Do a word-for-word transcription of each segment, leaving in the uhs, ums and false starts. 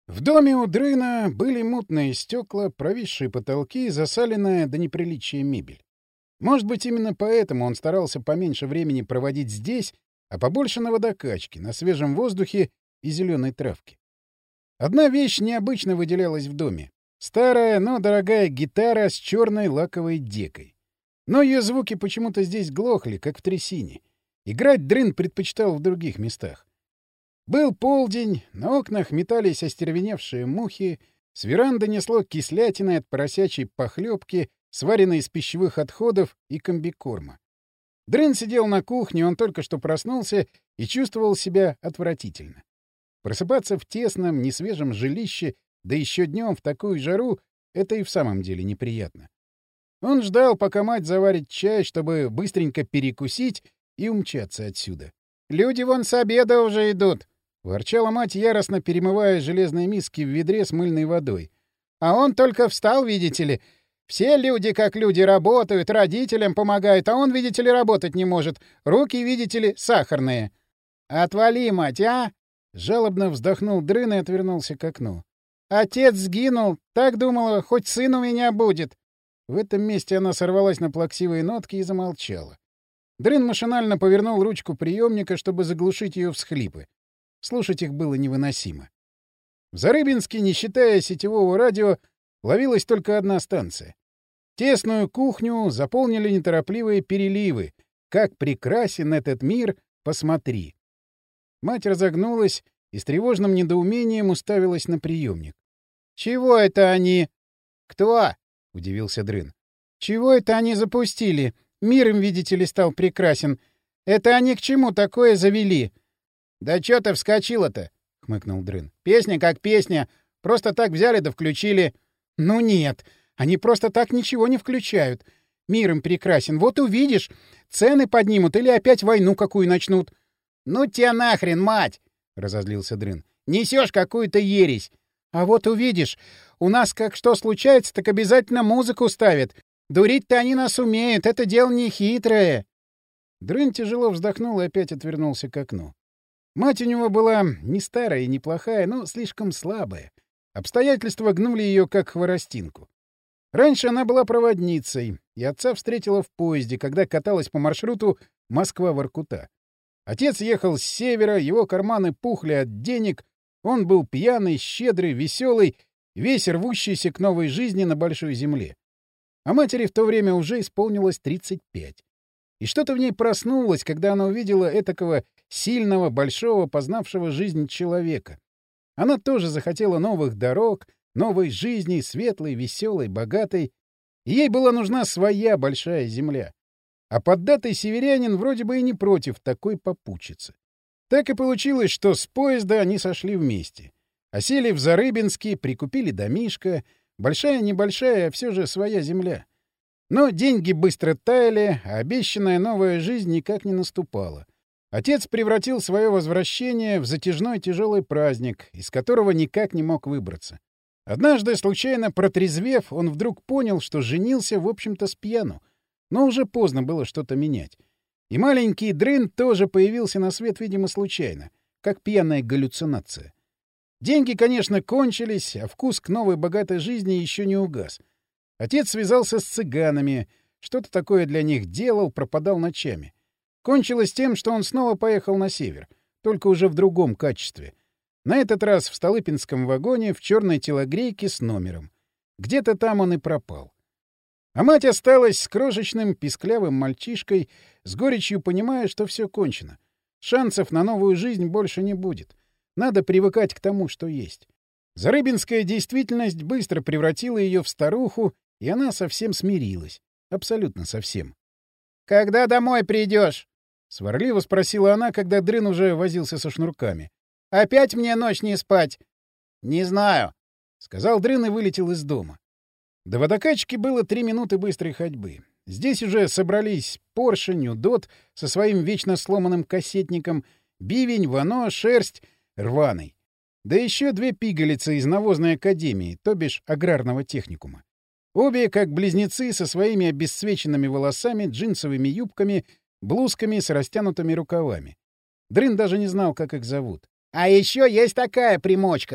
В доме у Дрына были мутные стекла, провисшие потолки, засаленная до неприличия мебель. Может быть, именно поэтому он старался поменьше времени проводить здесь, а побольше на водокачке, на свежем воздухе и зеленой травке. Одна вещь необычно выделялась в доме. Старая, но дорогая гитара с черной лаковой декой. Но ее звуки почему-то здесь глохли, как в трясине. Играть Дрын предпочитал в других местах. Был полдень, на окнах метались остервеневшие мухи, с веранды несло кислятиной от поросячьей похлебки, сваренной из пищевых отходов и комбикорма. Дрын сидел на кухне, он только что проснулся и чувствовал себя отвратительно. Просыпаться в тесном, несвежем жилище, да еще днем в такую жару, это и в самом деле неприятно. Он ждал, пока мать заварит чай, чтобы быстренько перекусить и умчаться отсюда. «Люди вон с обеда уже идут!» — ворчала мать, яростно перемывая железные миски в ведре с мыльной водой. «А он только встал, видите ли. Все люди, как люди, работают, родителям помогают, а он, видите ли, работать не может. Руки, видите ли, сахарные». «Отвали, мать, а!» — жалобно вздохнул Дрын и отвернулся к окну. «Отец сгинул. Так думала, хоть сын у меня будет». В этом месте она сорвалась на плаксивые нотки и замолчала. Дрын машинально повернул ручку приемника, чтобы заглушить ее всхлипы. Слушать их было невыносимо. В Зарыбинске, не считая сетевого радио, ловилась только одна станция. Тесную кухню заполнили неторопливые переливы. «Как прекрасен этот мир! Посмотри!» Мать разогнулась и с тревожным недоумением уставилась на приемник. «Чего это они?» «Кто?» — удивился Дрын. «Чего это они запустили? Мир им, видите ли, стал прекрасен. Это они к чему такое завели?» «Да чё ты вскочила-то?» — хмыкнул Дрын. «Песня как песня. Просто так взяли да включили». «Ну нет, они просто так ничего не включают. Мир им прекрасен. Вот увидишь, цены поднимут или опять войну какую начнут». «Ну тебя нахрен, мать!» — разозлился Дрын. «Несёшь какую-то ересь. А вот увидишь, у нас как что случается, так обязательно музыку ставят. Дурить-то они нас умеют, это дело не хитрое». Дрын тяжело вздохнул и опять отвернулся к окну. Мать у него была не старая и не плохая, но слишком слабая. Обстоятельства гнули ее как хворостинку. Раньше она была проводницей, и отца встретила в поезде, когда каталась по маршруту Москва-Воркута. Отец ехал с севера, его карманы пухли от денег, он был пьяный, щедрый, веселый, весь рвущийся к новой жизни на большой земле. А матери в то время уже исполнилось тридцать пять. И что-то в ней проснулось, когда она увидела этакого сильного, большого, познавшего жизнь человека. Она тоже захотела новых дорог, новой жизни, светлой, веселой, богатой. И ей была нужна своя большая земля. А поддатый северянин вроде бы и не против такой попутчицы. Так и получилось, что с поезда они сошли вместе. А сели в Зарыбинске, прикупили домишко. Большая-небольшая, а все же своя земля. Но деньги быстро таяли, а обещанная новая жизнь никак не наступала. Отец превратил свое возвращение в затяжной тяжелый праздник, из которого никак не мог выбраться. Однажды, случайно протрезвев, он вдруг понял, что женился, в общем-то, с пьяну. Но уже поздно было что-то менять. И маленький Дрын тоже появился на свет, видимо, случайно, как пьяная галлюцинация. Деньги, конечно, кончились, а вкус к новой богатой жизни еще не угас. Отец связался с цыганами, что-то такое для них делал, пропадал ночами. Кончилось тем, что он снова поехал на север, только уже в другом качестве. На этот раз в столыпинском вагоне в черной телогрейке с номером. Где-то там он и пропал. А мать осталась с крошечным писклявым мальчишкой, с горечью понимая, что все кончено. Шансов на новую жизнь больше не будет. Надо привыкать к тому, что есть. Зарыбинская действительность быстро превратила ее в старуху, и она совсем смирилась. Абсолютно совсем. «Когда домой придешь?» — сварливо спросила она, когда Дрын уже возился со шнурками. «Опять мне ночь не спать?» «Не знаю», — сказал Дрын и вылетел из дома. До водокачки было три минуты быстрой ходьбы. Здесь уже собрались Поршень, Удот со своим вечно сломанным кассетником, Бивень, Вано, Шерсть, Рваный. Да еще две пигалицы из навозной академии, то бишь аграрного техникума. Обе, как близнецы, со своими обесцвеченными волосами, джинсовыми юбками, блузками с растянутыми рукавами. Дрын даже не знал, как их зовут. «А еще есть такая примочка!»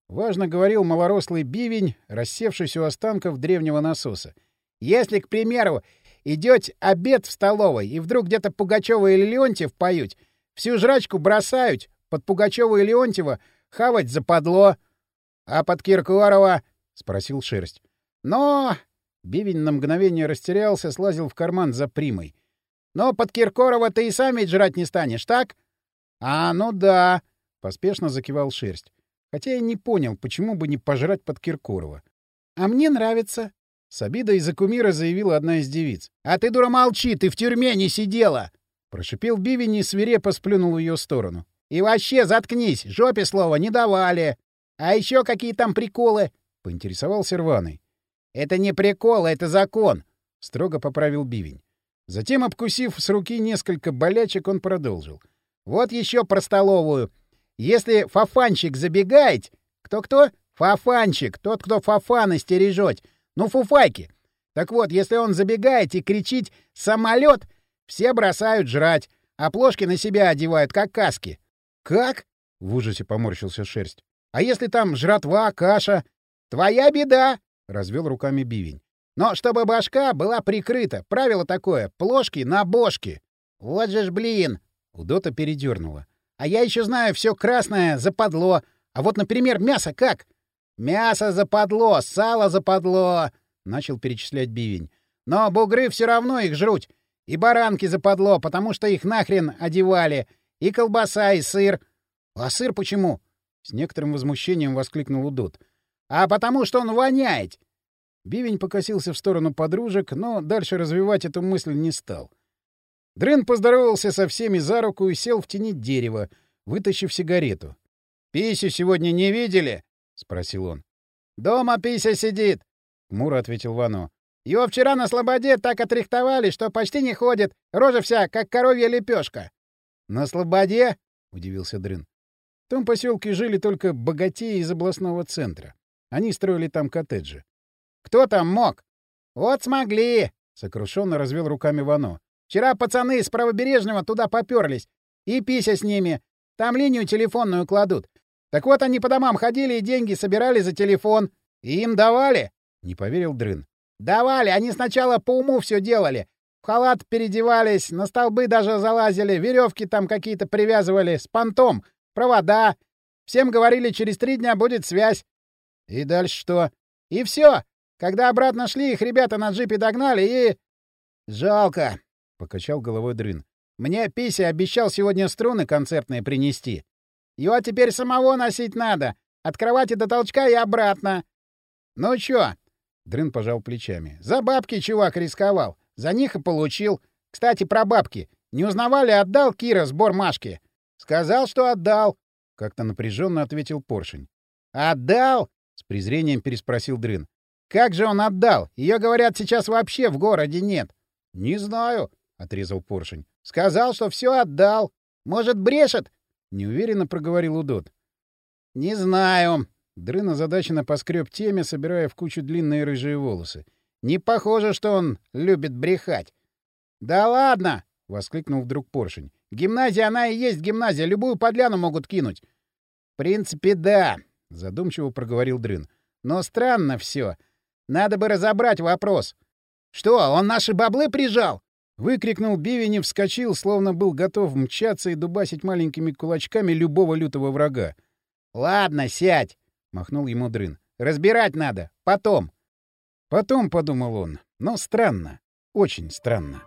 — важно говорил малорослый бивень, рассевшись у останков древнего насоса. — Если, к примеру, идете обед в столовой, и вдруг где-то Пугачёва или Леонтьев поют, всю жрачку бросают, под Пугачёва и Леонтьева хавать западло. — А под Киркорова? — спросил Шерсть. — Но... — бивень на мгновение растерялся, слазил в карман за примой. — Но под Киркорова ты и сам ведь жрать не станешь, так? — А, ну да, — поспешно закивал Шерсть. Хотя я не понял, почему бы не пожрать под Киркорова. — А мне нравится, — с обидой за кумира заявила одна из девиц. — А ты, дура, молчи, ты в тюрьме не сидела! — прошипел бивень и свирепо сплюнул в ее сторону. — И вообще заткнись, жопе слова не давали. — А еще какие там приколы? — поинтересовался Рваный. — Это не прикол, это закон, — строго поправил бивень. Затем, обкусив с руки несколько болячек, он продолжил. — Вот еще про столовую. Если фафанчик забегает... Кто-кто? Фафанчик, тот, кто фафаны стережет. Ну, фуфайки. Так вот, если он забегает и кричит «самолет», все бросают жрать, а плошки на себя одевают, как каски. — Как? — в ужасе поморщился Шерсть. — А если там жратва, каша? — Твоя беда! — развел руками бивень. — Но чтобы башка была прикрыта. Правило такое — плошки на бошки. — Вот же ж, блин! — Удота передернула. — А я еще знаю, все красное западло. А вот, например, мясо как? — Мясо западло, сало западло, — начал перечислять бивень. — Но бугры все равно их жрут. И баранки западло, потому что их нахрен одевали. И колбаса, и сыр. — А сыр почему? — с некоторым возмущением воскликнул Удот. — А потому что он воняет. Бивень покосился в сторону подружек, но дальше развивать эту мысль не стал. Дрын поздоровался со всеми за руку и сел в тени дерева, вытащив сигарету. — Писю сегодня не видели? — спросил он. — Дома Пися сидит, — хмуро ответил Вано. — Его вчера на слободе так отрихтовали, что почти не ходит, рожа вся, как коровья лепешка. — На слободе? — удивился Дрын. В том поселке жили только богатеи из областного центра. Они строили там коттеджи. — Кто там мог? — Вот смогли, — сокрушенно развел руками Вано. — Вчера пацаны с правобережного туда поперлись. И Пися с ними. Там линию телефонную кладут. Так вот они по домам ходили и деньги собирали за телефон. И им давали? — не поверил Дрын. — Давали. Они сначала по уму все делали. В халат переодевались, на столбы даже залазили, веревки там какие-то привязывали, с понтом, провода. Всем говорили, через три дня будет связь. — И дальше что? — И все. Когда обратно шли, их ребята на джипе догнали и... — Жалко, — покачал головой Дрын. — Мне Пися обещал сегодня струны концертные принести. Его теперь самого носить надо. От кровати до толчка и обратно. — Ну чё? — Дрын пожал плечами. — За бабки чувак рисковал. За них и получил. Кстати, про бабки. Не узнавали, отдал Кира сбор Машке? — Сказал, что отдал. — как-то напряженно ответил Поршень. — Отдал? — с презрением переспросил Дрын. — Как же он отдал? Ее, говорят, сейчас вообще в городе нет. — Не знаю, — отрезал Поршень. — Сказал, что все отдал. Может, брешет? — неуверенно проговорил Удот. — Не знаю. Дрын озадаченно поскреб теме, собирая в кучу длинные рыжие волосы. — Не похоже, что он любит брехать. — Да ладно! — воскликнул вдруг Поршень. — Гимназия, она и есть гимназия. Любую подляну могут кинуть. — В принципе, да, — задумчиво проговорил Дрын. — Но странно все. Надо бы разобрать вопрос. — Что, он наши баблы прижал? — выкрикнул Бивень и вскочил, словно был готов мчаться и дубасить маленькими кулачками любого лютого врага. — Ладно, сядь, — махнул ему Дрын. — Разбирать надо. Потом. — Потом, — подумал он. Но странно. Очень странно.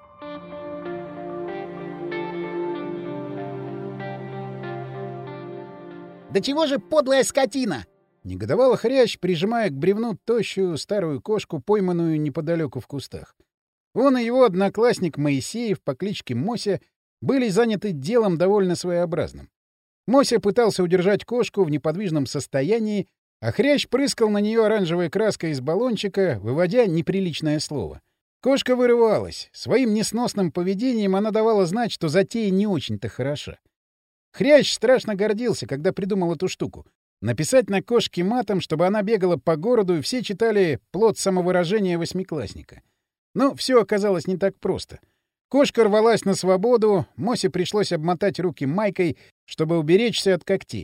«Да чего же подлая скотина!» — негодовал Хрящ, прижимая к бревну тощую старую кошку, пойманную неподалеку в кустах. Он и его одноклассник Моисеев по кличке Мося были заняты делом довольно своеобразным. Мося пытался удержать кошку в неподвижном состоянии, а Хрящ прыскал на нее оранжевой краской из баллончика, выводя неприличное слово. Кошка вырывалась. Своим несносным поведением она давала знать, что затея не очень-то хороша. Хрящ страшно гордился, когда придумал эту штуку. Написать на кошке матом, чтобы она бегала по городу, и все читали плод самовыражения восьмиклассника. Но все оказалось не так просто. Кошка рвалась на свободу, Мосе пришлось обмотать руки майкой, чтобы уберечься от когтей.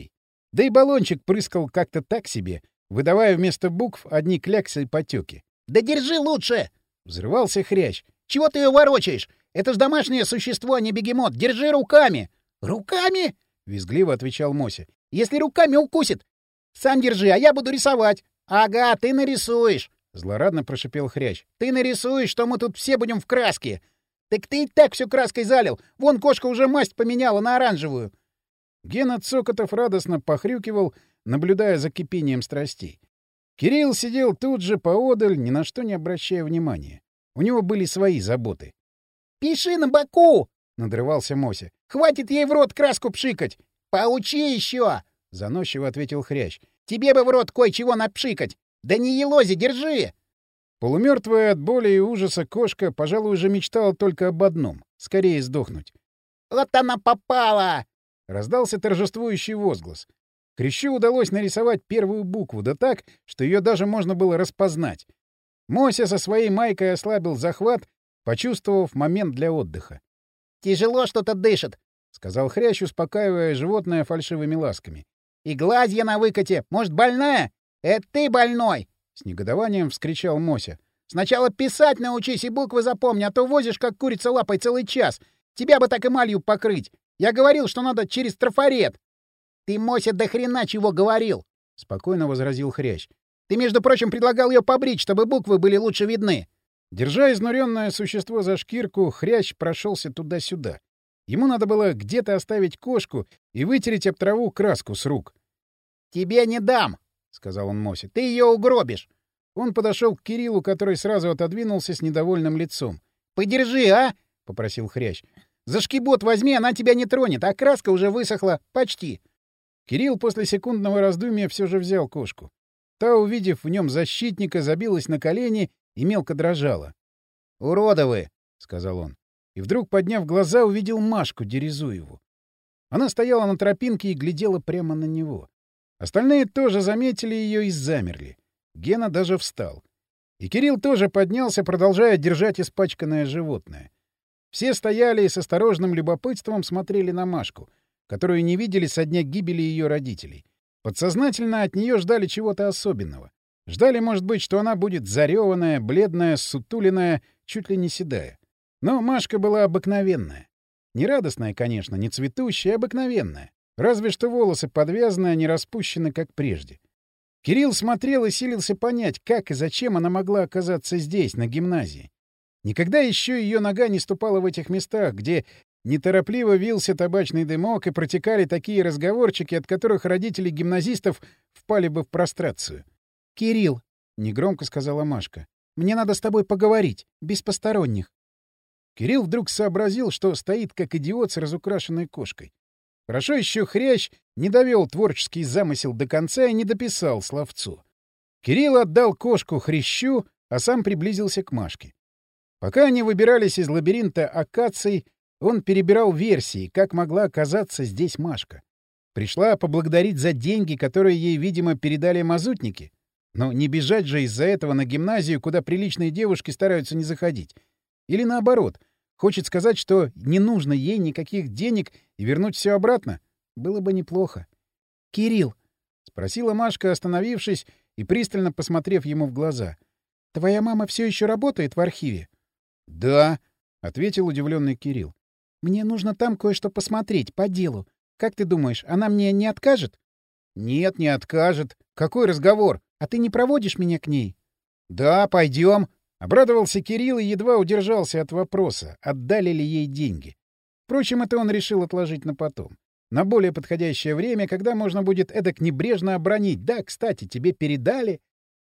Да и баллончик прыскал как-то так себе, выдавая вместо букв одни кляксы и потеки. «Да держи лучше!» — взрывался хрящ. «Чего ты ее ворочаешь? Это ж домашнее существо, а не бегемот. Держи руками!» «Руками?» — визгливо отвечал Мося. «Если руками укусит, сам держи, а я буду рисовать». «Ага, ты нарисуешь!» — злорадно прошипел хрящ. «Ты нарисуешь, что мы тут все будем в краске. Так ты и так все краской залил. Вон кошка уже масть поменяла на оранжевую». Гена Цокотов радостно похрюкивал, наблюдая за кипением страстей. Кирилл сидел тут же поодаль, ни на что не обращая внимания. У него были свои заботы. «Пиши на боку!» — надрывался Мося. «Хватит ей в рот краску пшикать! Поучи еще!» — заносчиво ответил хрящ. «Тебе бы в рот кое-чего напшикать! Да не елози, держи!» Полумертвая от боли и ужаса кошка, пожалуй, уже мечтала только об одном — скорее сдохнуть. «Вот она попала!» — раздался торжествующий возглас. Хрящу удалось нарисовать первую букву, да так, что ее даже можно было распознать. Мося со своей майкой ослабил захват, почувствовав момент для отдыха. «Тяжело что-то дышит», — сказал хрящ, успокаивая животное фальшивыми ласками. «И глазья на выкате. Может, больная? Это ты больной!» — с негодованием вскричал Мося. «Сначала писать научись и буквы запомни, а то возишь, как курица лапой, целый час. Тебя бы так эмалью покрыть. Я говорил, что надо через трафарет». «Ты, Мося, до хрена чего говорил!» — спокойно возразил хрящ. «Ты, между прочим, предлагал ее побрить, чтобы буквы были лучше видны». Держа изнуренное существо за шкирку, хрящ прошелся туда-сюда. Ему надо было где-то оставить кошку и вытереть об траву краску с рук. «Тебе не дам!» — сказал он Мосе. «Ты ее угробишь!» Он подошел к Кириллу, который сразу отодвинулся с недовольным лицом. «Подержи, а!» — попросил хрящ. «За шкибот возьми, она тебя не тронет, а краска уже высохла почти». Кирилл после секундного раздумья все же взял кошку. Та, увидев в нем защитника, забилась на колени и мелко дрожала. «Уродовы!» — сказал он. И вдруг, подняв глаза, увидел Машку Дерезуеву. Она стояла на тропинке и глядела прямо на него. Остальные тоже заметили ее и замерли. Гена даже встал. И Кирилл тоже поднялся, продолжая держать испачканное животное. Все стояли и с осторожным любопытством смотрели на Машку, которую не видели со дня гибели ее родителей. Подсознательно от нее ждали чего-то особенного. Ждали, может быть, что она будет зареванная, бледная, сутуленная, чуть ли не седая. Но Машка была обыкновенная. Не радостная, конечно, не цветущая, а обыкновенная. Разве что волосы подвязаны, а не распущены, как прежде. Кирилл смотрел и силился понять, как и зачем она могла оказаться здесь, на гимназии. Никогда еще ее нога не ступала в этих местах, где неторопливо вился табачный дымок и протекали такие разговорчики, от которых родители гимназистов впали бы в прострацию. «Кирилл», — негромко сказала Машка, — «мне надо с тобой поговорить, без посторонних». Кирилл вдруг сообразил, что стоит как идиот с разукрашенной кошкой. Хорошо еще хрящ не довел творческий замысел до конца и не дописал словцу. Кирилл отдал кошку хрящу, а сам приблизился к Машке. Пока они выбирались из лабиринта акаций, он перебирал версии, как могла оказаться здесь Машка. Пришла поблагодарить за деньги, которые ей, видимо, передали мазутники. Но не бежать же из-за этого на гимназию, куда приличные девушки стараются не заходить. Или наоборот, хочет сказать, что не нужно ей никаких денег и вернуть все обратно? Было бы неплохо. — Кирилл, — спросила Машка, остановившись и пристально посмотрев ему в глаза. — твоя мама все еще работает в архиве? — Да, — ответил удивленный Кирилл. — Мне нужно там кое-что посмотреть по делу. Как ты думаешь, она мне не откажет? — Нет, не откажет. Какой разговор? А ты не проводишь меня к ней? — Да, пойдем. Обрадовался Кирилл и едва удержался от вопроса, отдали ли ей деньги. Впрочем, это он решил отложить на потом. На более подходящее время, когда можно будет эдак небрежно обронить. Да, кстати, тебе передали.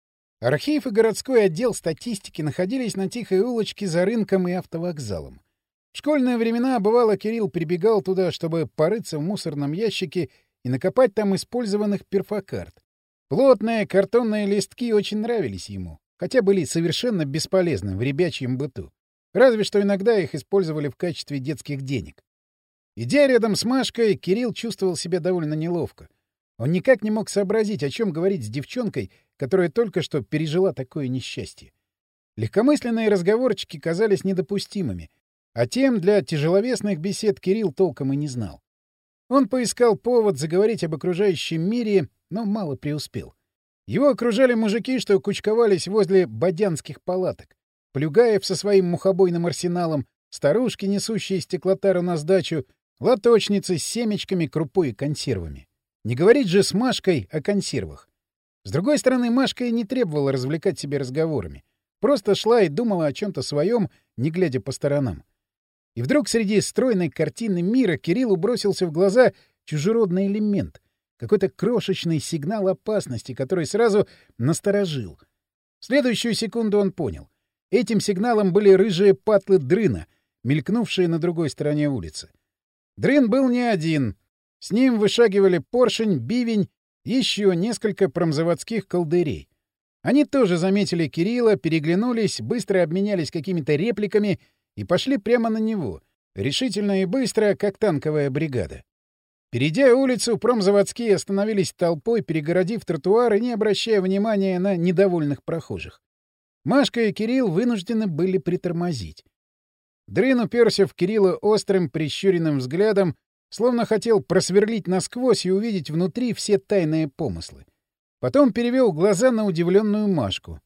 Архив и городской отдел статистики находились на тихой улочке за рынком и автовокзалом. В школьные времена, бывало, Кирилл прибегал туда, чтобы порыться в мусорном ящике и накопать там использованных перфокарт. Плотные картонные листки очень нравились ему, хотя были совершенно бесполезны в ребячьем быту. Разве что иногда их использовали в качестве детских денег. Идя рядом с Машкой, Кирилл чувствовал себя довольно неловко. Он никак не мог сообразить, о чем говорить с девчонкой, которая только что пережила такое несчастье. Легкомысленные разговорчики казались недопустимыми, а тем для тяжеловесных бесед Кирилл толком и не знал. Он поискал повод заговорить об окружающем мире, но мало преуспел. Его окружали мужики, что кучковались возле бодянских палаток. Плюгаев со своим мухобойным арсеналом, старушки, несущие стеклотару на сдачу, лоточницы с семечками, крупой и консервами. Не говорить же с Машкой о консервах. С другой стороны, Машка и не требовала развлекать себя разговорами. Просто шла и думала о чем-то своем, не глядя по сторонам. И вдруг среди стройной картины мира Кириллу бросился в глаза чужеродный элемент, какой-то крошечный сигнал опасности, который сразу насторожил. В следующую секунду он понял. Этим сигналом были рыжие патлы дрына, мелькнувшие на другой стороне улицы. Дрын был не один. С ним вышагивали поршень, бивень, еще несколько промзаводских колдырей. Они тоже заметили Кирилла, переглянулись, быстро обменялись какими-то репликами и пошли прямо на него, решительно и быстро, как танковая бригада. Перейдя улицу, промзаводские остановились толпой, перегородив тротуар и не обращая внимания на недовольных прохожих. Машка и Кирилл вынуждены были притормозить. Дрын уперся в Кирилла острым, прищуренным взглядом, словно хотел просверлить насквозь и увидеть внутри все тайные помыслы. Потом перевел глаза на удивленную Машку.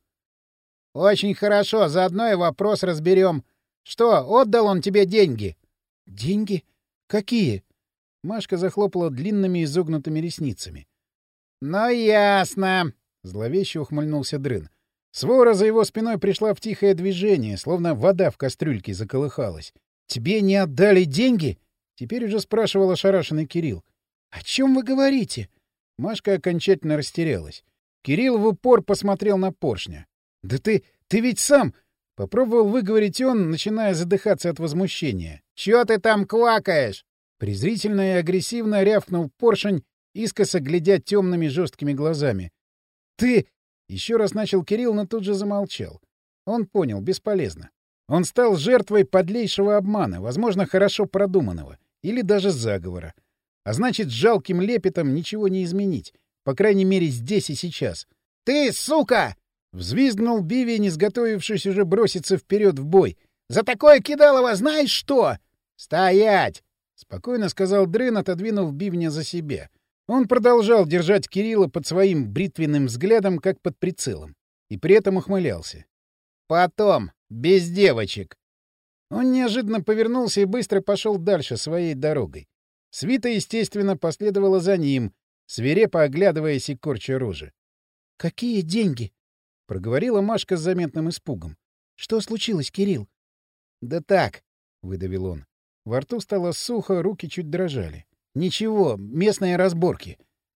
— Очень хорошо, заодно и вопрос разберем. Что, отдал он тебе деньги? — Деньги? Какие? Машка захлопала длинными изогнутыми ресницами. — Ну, ясно, — зловеще ухмыльнулся Дрын. Свора за его спиной пришла в тихое движение, словно вода в кастрюльке заколыхалась. — Тебе не отдали деньги? — теперь уже спрашивал ошарашенный Кирилл. — О чем вы говорите? Машка окончательно растерялась. Кирилл в упор посмотрел на поршня. — Да ты... ты ведь сам... — попробовал выговорить он, начиная задыхаться от возмущения. — Чё ты там квакаешь? Презрительно и агрессивно рявкнул поршень, искоса глядя темными жесткими глазами. — Ты... Еще раз начал Кирилл, но тут же замолчал. Он понял, бесполезно. Он стал жертвой подлейшего обмана, возможно, хорошо продуманного, или даже заговора. А значит, с жалким лепетом ничего не изменить, по крайней мере, здесь и сейчас. — Ты, сука! — взвизгнул бивень, изготовившись уже броситься вперед в бой. — За такое кидалово знаешь что? — Стоять! — спокойно сказал Дрын, отодвинув бивня за себя. Он продолжал держать Кирилла под своим бритвенным взглядом, как под прицелом, и при этом ухмылялся. «Потом, без девочек!» Он неожиданно повернулся и быстро пошел дальше своей дорогой. Свита, естественно, последовала за ним, свирепо оглядываясь и корча рожи. — Какие деньги? — проговорила Машка с заметным испугом. — Что случилось, Кирилл? — Да так, — выдавил он. Во рту стало сухо, руки чуть дрожали. Ничего, местные разборки.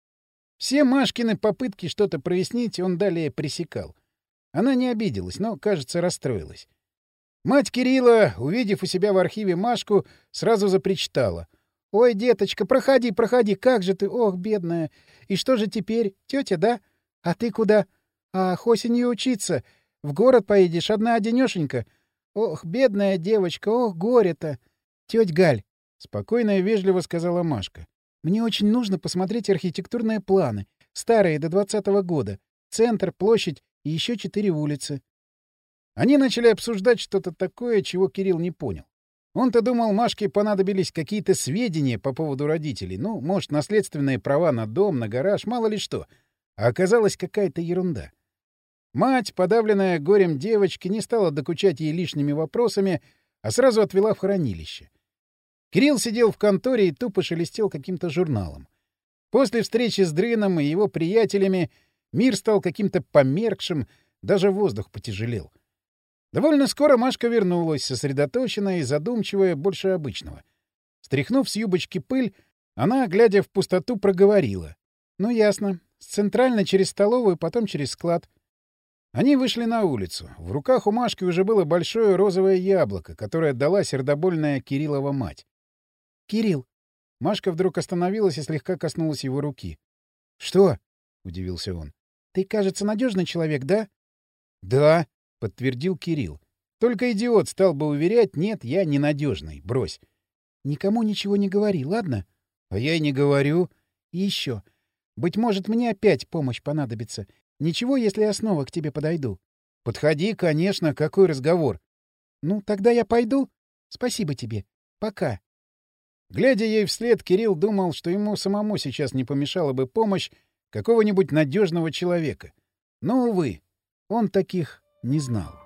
Все Машкины попытки что-то прояснить он далее пресекал. Она не обиделась, но, кажется, расстроилась. Мать Кирилла, увидев у себя в архиве Машку, сразу запричитала. — Ой, деточка, проходи, проходи, как же ты, ох, бедная. И что же теперь? Тетя, да? А ты куда? Ах, осенью учиться. В город поедешь, одна-одинешенька. Ох, бедная девочка, ох, горе-то. Тетя Галь, — спокойно и вежливо сказала Машка. — Мне очень нужно посмотреть архитектурные планы, старые, до двадцатого года. Центр, площадь и еще четыре улицы. Они начали обсуждать что-то такое, чего Кирилл не понял. Он-то думал, Машке понадобились какие-то сведения по поводу родителей. Ну, может, наследственные права на дом, на гараж, мало ли что. А оказалась какая-то ерунда. Мать, подавленная горем девочки, не стала докучать ей лишними вопросами, а сразу отвела в хранилище. Кирилл сидел в конторе и тупо шелестел каким-то журналом. После встречи с Дрыном и его приятелями мир стал каким-то померкшим, даже воздух потяжелел. Довольно скоро Машка вернулась, сосредоточенная и задумчивая больше обычного. Стряхнув с юбочки пыль, она, глядя в пустоту, проговорила. — Ну, ясно. Центрально через столовую, потом через склад. Они вышли на улицу. В руках у Машки уже было большое розовое яблоко, которое дала сердобольная Кириллова мать. — Кирилл! Машка вдруг остановилась и слегка коснулась его руки. — Что? — удивился он. — Ты, кажется, надежный человек, да? — Да, — подтвердил Кирилл. Только идиот стал бы уверять, нет, я ненадежный, брось. — Никому ничего не говори, ладно? — А я и не говорю. — И еще. Быть может, мне опять помощь понадобится. Ничего, если я снова к тебе подойду. — Подходи, конечно, какой разговор? — Ну, тогда я пойду. Спасибо тебе. Пока. Глядя ей вслед, Кирилл думал, что ему самому сейчас не помешала бы помощь какого-нибудь надежного человека. Но, увы, он таких не знал.